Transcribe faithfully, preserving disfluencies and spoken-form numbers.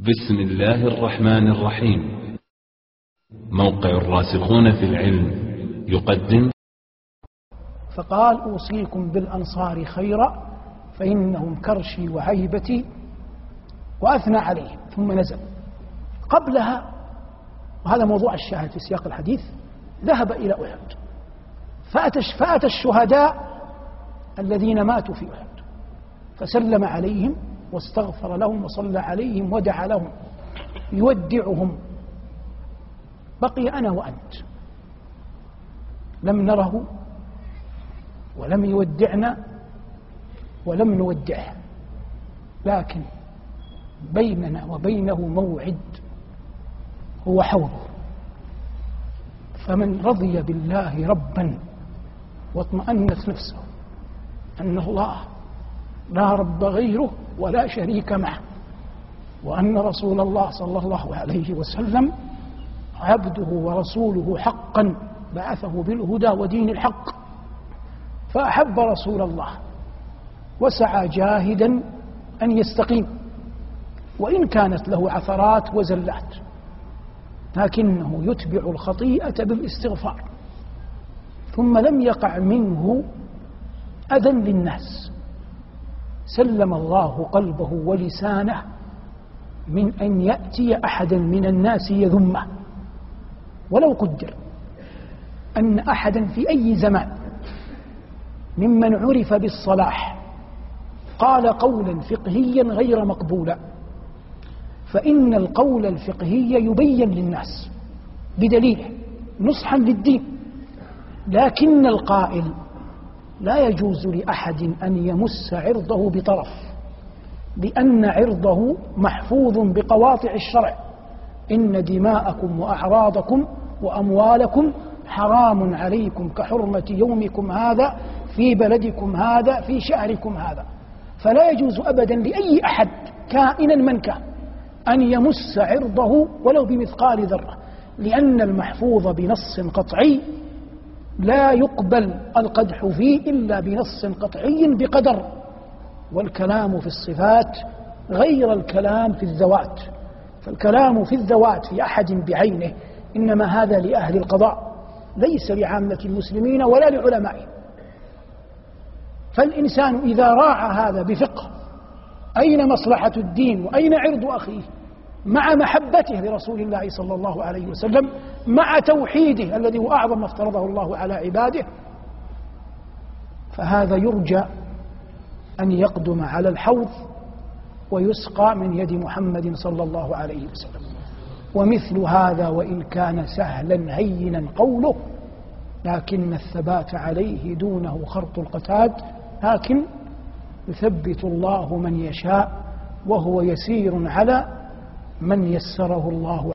بسم الله الرحمن الرحيم. موقع الراسخون في العلم يقدم. فقال: أوصيكم بالأنصار خيرا فإنهم كرشي وعيبتي، وأثنى عليهم. ثم نزل قبلها، وهذا موضوع الشاهد في سياق الحديث: ذهب إلى أحد فأتى الشهداء الذين ماتوا في أحد فسلم عليهم واستغفر لهم وصلى عليهم ودعا لهم يودعهم. بقي أنا وأنت لم نره ولم يودعنا ولم نودعه، لكن بيننا وبينه موعد هو حوضه. فمن رضي بالله ربا واطمأنت نفسه أن الله لا رب غيره ولا شريك معه، وأن رسول الله صلى الله عليه وسلم عبده ورسوله حقا بعثه بالهدى ودين الحق، فأحب رسول الله وسعى جاهدا أن يستقيم، وإن كانت له عثرات وزلات، لكنه يتبع الخطيئة بالاستغفار. ثم لم يقع منه أذى للناس، سلم الله قلبه ولسانه من أن يأتي أحدا من الناس يذمه. ولو قدر أن أحدا في أي زمان ممن عرف بالصلاح قال قولا فقهيا غير مقبولا، فإن القول الفقهي يبين للناس بدليله نصحا للدين، لكن القائل لا يجوز لأحد أن يمس عرضه بطرف، لأن عرضه محفوظ بقواطع الشرع: إن دماءكم وأعراضكم وأموالكم حرام عليكم كحرمة يومكم هذا في بلدكم هذا في شهركم هذا. فلا يجوز أبدا لأي أحد كائنا من كان أن يمس عرضه ولو بمثقال ذرة، لأن المحفوظ بنص قطعي لا يقبل القدح فيه إلا بنص قطعي بقدر. والكلام في الصفات غير الكلام في الذوات، فالكلام في الذوات في أحد بعينه إنما هذا لأهل القضاء ليس لعامة المسلمين ولا لعلمائهم. فالإنسان إذا راعى هذا بفقه أين مصلحة الدين وأين عرض أخيه، مع محبته لرسول الله صلى الله عليه وسلم، مع توحيده الذي هو أعظم ما افترضه الله على عباده، فهذا يرجى أن يقدم على الحوض ويسقى من يد محمد صلى الله عليه وسلم. ومثل هذا وإن كان سهلا هينا قوله، لكن الثبات عليه دونه خرط القتاد، لكن يثبت الله من يشاء وهو يسير على من يسره الله